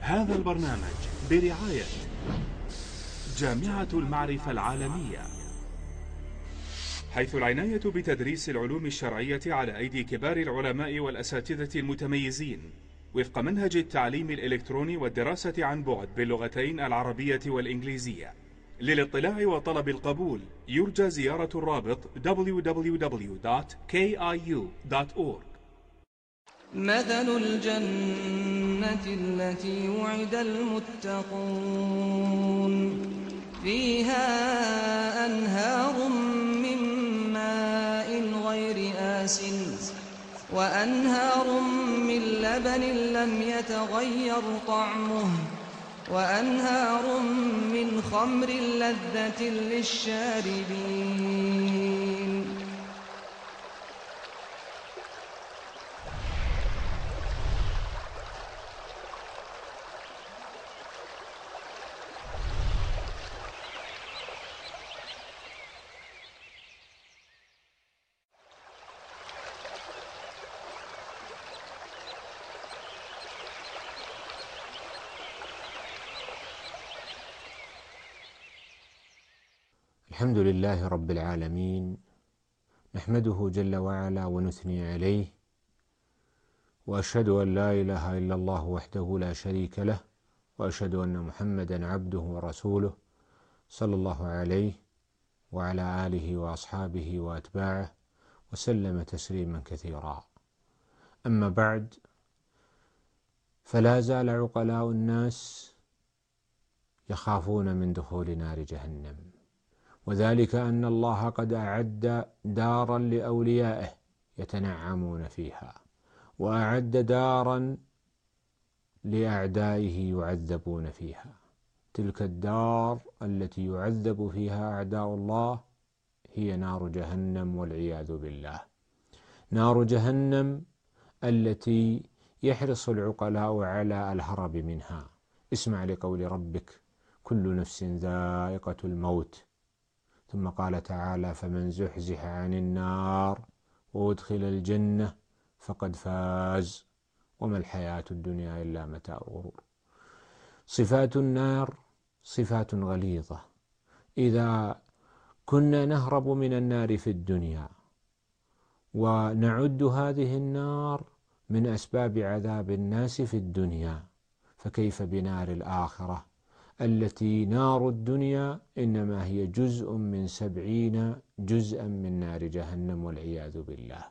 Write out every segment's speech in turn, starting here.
هذا البرنامج برعاية جامعة المعرفة العالمية، حيث العناية بتدريس العلوم الشرعية على أيدي كبار العلماء والأساتذة المتميزين وفق منهج التعليم الإلكتروني والدراسة عن بعد باللغتين العربية والإنجليزية. للاطلاع وطلب القبول يرجى زيارة الرابط www.kiu.org. مثل الجنة التي وعد المتقون فيها أنهار من ماء غير آسن وأنهار من لبن لم يتغير طعمه وأنهار من خمر لذة للشاربين. الحمد لله رب العالمين، نحمده جل وعلا ونثني عليه، وأشهد أن لا إله إلا الله وحده لا شريك له، وأشهد أن محمدا عبده ورسوله صلى الله عليه وعلى آله وأصحابه وأتباعه وسلم تسليما كثيرا. أما بعد، فلا زال عقلاء الناس يخافون من دخول نار جهنم، وذلك أن الله قد أعد دارا لأوليائه يتنعمون فيها، وأعد دارا لأعدائه يعذبون فيها. تلك الدار التي يعذب فيها أعداء الله هي نار جهنم والعياذ بالله. نار جهنم التي يحرص العقلاء على الهرب منها. اسمع لقول ربك: كل نفس ذائقة الموت. ثم قال تعالى: فمن زحزح عن النار وأدخل الجنة فقد فاز وما الحياة الدنيا إلا متاع الغرور. صفات النار صفات غليظة. إذا كنا نهرب من النار في الدنيا ونعد هذه النار من أسباب عذاب الناس في الدنيا، فكيف بنار الآخرة التي نار الدنيا إنما هي جزء من 70 جزءا من نار جهنم والعياذ بالله.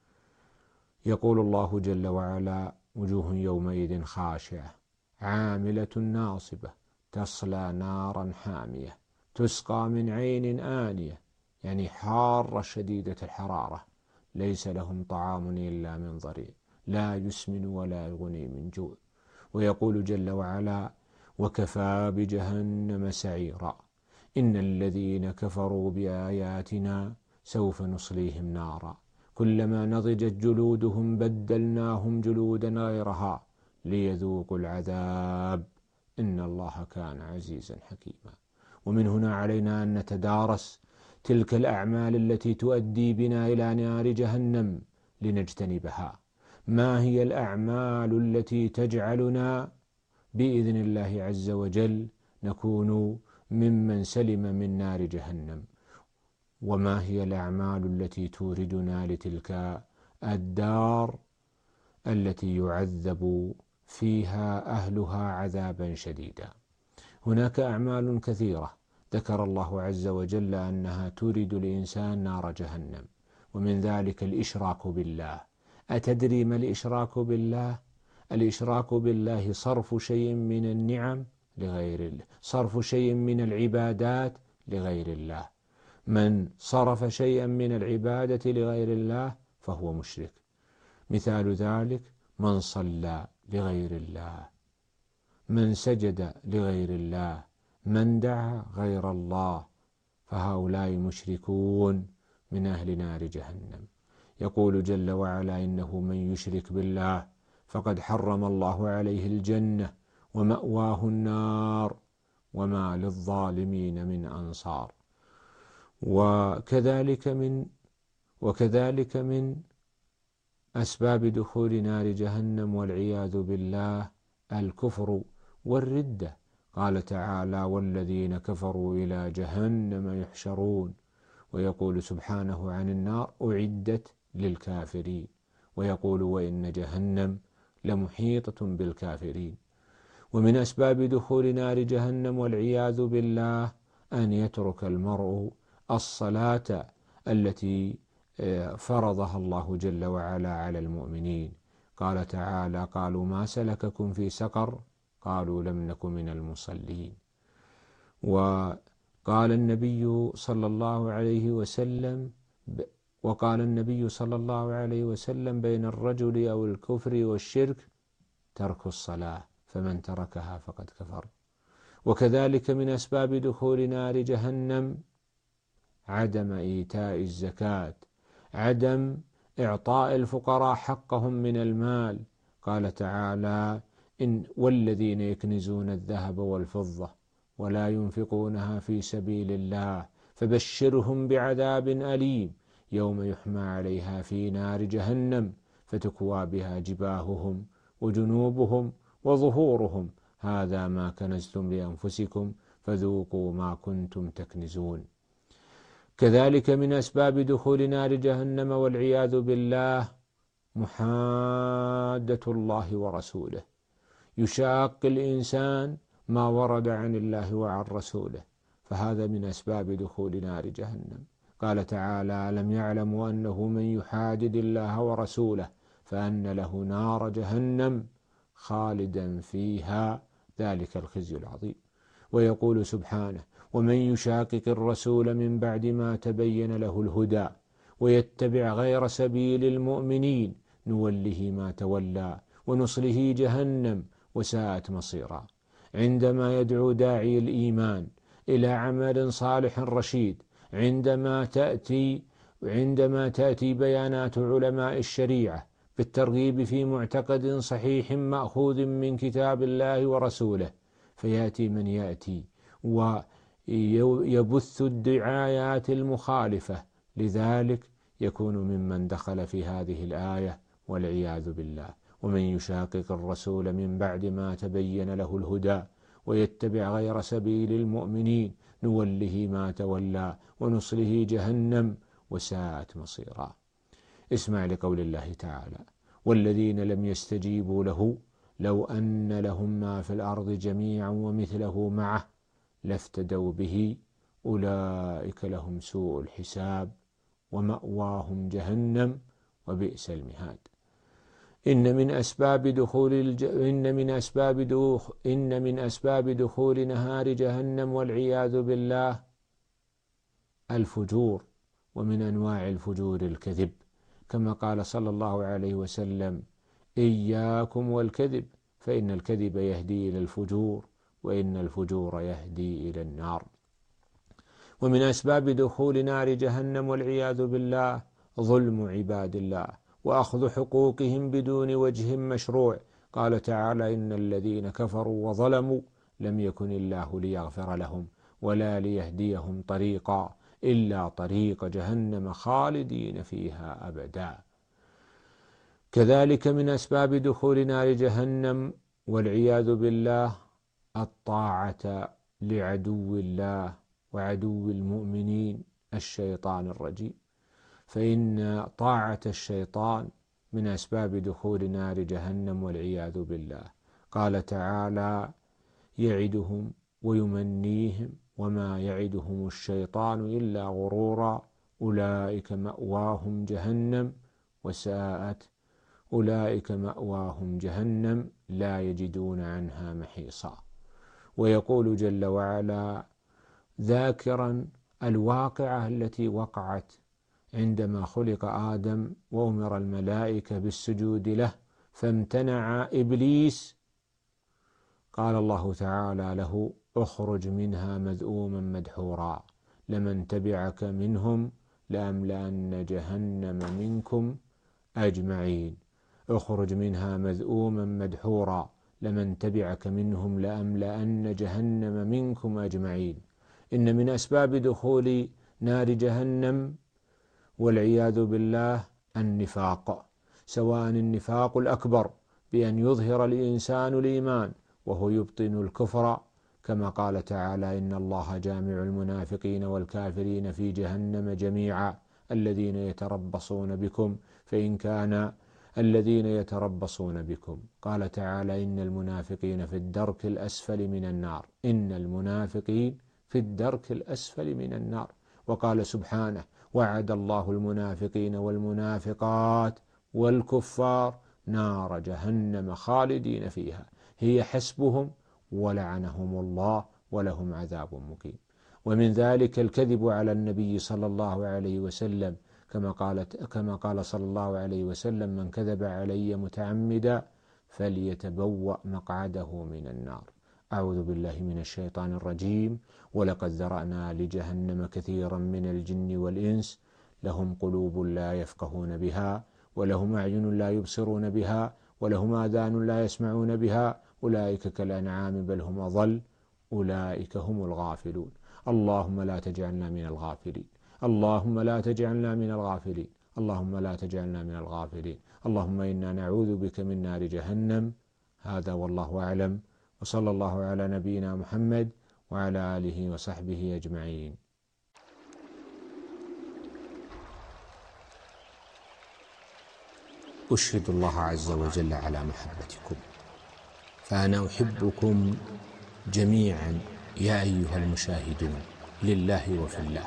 يقول الله جل وعلا: وجوه يومئذ خاشعة عاملة ناصبة تصلى نارا حامية تسقى من عين آنية، يعني حارة شديدة الحرارة، ليس لهم طعام إلا من ضريع لا يسمن ولا يغني من جوع. ويقول جل وعلا: وكفى بجهنم سعيرا إن الذين كفروا بآياتنا سوف نصليهم نارا كلما نضجت جلودهم بدلناهم جلودا غيرها ليذوقوا العذاب إن الله كان عزيزا حكيما. ومن هنا علينا أن نتدارس تلك الأعمال التي تؤدي بنا إلى نار جهنم لنجتنبها. ما هي الأعمال التي تجعلنا بإذن الله عز وجل نكون ممن سلم من نار جهنم؟ وما هي الأعمال التي توردنا لتلك الدار التي يعذب فيها أهلها عذابا شديدا؟ هناك أعمال كثيرة ذكر الله عز وجل أنها تورد الإنسان نار جهنم، ومن ذلك الإشراك بالله. أتدري ما الإشراك بالله؟ الإشراك بالله صرف شيء من النعم لغير الله، صرف شيء من العبادات لغير الله. من صرف شيئا من العبادة لغير الله فهو مشرك. مثال ذلك: من صلى لغير الله، من سجد لغير الله، من دعا غير الله، فهؤلاء مشركون من أهل نار جهنم. يقول جل وعلا: إنه من يشرك بالله فقد حرم الله عليه الجنة ومأواه النار وما للظالمين من أنصار. وكذلك من أسباب دخول نار جهنم والعياذ بالله الكفر والردة. قال تعالى: والذين كفروا إلى جهنم يحشرون. ويقول سبحانه عن النار: أعدت للكافرين. ويقول: وإن جهنم لمحيطة بالكافرين. ومن أسباب دخول نار جهنم والعياذ بالله أن يترك المرء الصلاة التي فرضها الله جل وعلا على المؤمنين. قال تعالى: قالوا ما سلككم في سقر؟ قالوا لم نك من المصلين. وقال النبي صلى الله عليه وسلم بين الرجل أو الكفر والشرك ترك الصلاة، فمن تركها فقد كفر. وكذلك من أسباب دخول نار جهنم عدم إيتاء الزكاة، عدم إعطاء الفقراء حقهم من المال. قال تعالى: والذين يكنزون الذهب والفضة ولا ينفقونها في سبيل الله فبشرهم بعذاب أليم يوم يحمى عليها في نار جهنم فتكوى بها جباههم وجنوبهم وظهورهم هذا ما كنزتم لأنفسكم فذوقوا ما كنتم تكنزون. كذلك من أسباب دخول نار جهنم والعياذ بالله محادة الله ورسوله، يشاق الإنسان ما ورد عن الله وعن رسوله، فهذا من أسباب دخول نار جهنم. قال تعالى: ألم يعلموا أنه من يحادد الله ورسوله فأن له نار جهنم خالدا فيها ذلك الخزي العظيم. ويقول سبحانه: ومن يشاقق الرسول من بعد ما تبين له الهدى ويتبع غير سبيل المؤمنين نوله ما تولى ونصله جهنم وساءت مصيرا. عندما يدعو داعي الإيمان إلى عمل صالح رشيد، عندما تأتي بيانات علماء الشريعة بالترغيب في معتقد صحيح مأخوذ من كتاب الله ورسوله، فيأتي من يأتي ويبث الدعايات المخالفة لذلك يكون ممن دخل في هذه الآية والعياذ بالله. ومن يشاقق الرسول من بعد ما تبين له الهدى ويتبع غير سبيل المؤمنين نوله ما تولى ونصله جهنم وساءت مصيرا. اسمع لقول الله تعالى: والذين لم يستجيبوا له لو أن لهم ما في الأرض جميعا ومثله معه لافتدوا به أولئك لهم سوء الحساب ومأواهم جهنم وبئس المهاد. إن من أسباب دخول نهار جهنم والعياذ بالله الفجور، ومن أنواع الفجور الكذب، كما قال صلى الله عليه وسلم: إياكم والكذب فإن الكذب يهدي إلى الفجور وإن الفجور يهدي إلى النار. ومن أسباب دخول نار جهنم والعياذ بالله ظلم عباد الله وأخذ حقوقهم بدون وجه مشروع. قال تعالى: إن الذين كفروا وظلموا لم يكن الله ليغفر لهم ولا ليهديهم طريقا إلا طريق جهنم خالدين فيها أبدا. كذلك من أسباب دخول نار جهنم والعياذ بالله الطاعة لعدو الله وعدو المؤمنين الشيطان الرجيم، فإن طاعة الشيطان من أسباب دخول نار جهنم والعياذ بالله. قال تعالى: يعدهم ويمنيهم وما يعدهم الشيطان إلا غرورا أولئك مأواهم جهنم لا يجدون عنها محيصا. ويقول جل وعلا ذاكرا الواقعة التي وقعت عندما خلق آدم وأمر الملائكة بالسجود له فامتنع إبليس، قال الله تعالى له: اخرج منها مذءوما مدحورا لمن تبعك منهم لأملأن جهنم منكم أجمعين. اخرج منها مذءوما مدحورا لمن تبعك منهم لأملأن جهنم منكم أجمعين. إن من أسباب دخول نار جهنم والعياذ بالله النفاق، سواء النفاق الأكبر بأن يظهر الإنسان الإيمان وهو يبطن الكفر، كما قال تعالى: إن الله جامع المنافقين والكافرين في جهنم جميعا الذين يتربصون بكم فإن كان الذين يتربصون بكم. قال تعالى: إن المنافقين في الدرك الأسفل من النار، إن المنافقين في الدرك الأسفل من النار. وقال سبحانه: وعد الله المنافقين والمنافقات والكفار نار جهنم خالدين فيها هي حسبهم ولعنهم الله ولهم عذاب مقيم. ومن ذلك الكذب على النبي صلى الله عليه وسلم، كما قال صلى الله عليه وسلم: من كذب علي متعمدا فليتبوأ مقعده من النار. أعوذ بالله من الشيطان الرجيم. ولقد ذرأنا لجهنم كثيرا من الجن والإنس لهم قلوب لا يفقهون بها ولهم أعين لا يبصرون بها ولهم آذان لا يسمعون بها أولئك كالأنعام بل هم أضل أولئك هم الغافلون. اللهم لا تجعلنا من الغافلين، اللهم لا تجعلنا من الغافلين، اللهم لا تجعلنا من الغافلين. اللهم إنا نعوذ بك من نار جهنم. هذا والله أعلم، وصلى الله على نبينا محمد وعلى آله وصحبه أجمعين. أشهد الله عز وجل على محبتكم، فأنا أحبكم جميعا يا أيها المشاهدون لله وفي الله،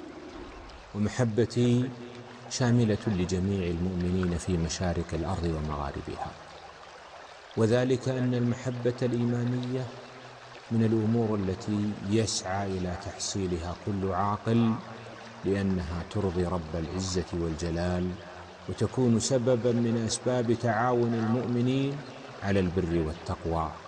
ومحبتي شاملة لجميع المؤمنين في مشارق الأرض ومغاربها، وذلك أن المحبة الإيمانية من الأمور التي يسعى إلى تحصيلها كل عاقل، لأنها ترضي رب العزة والجلال وتكون سببا من أسباب تعاون المؤمنين على البر والتقوى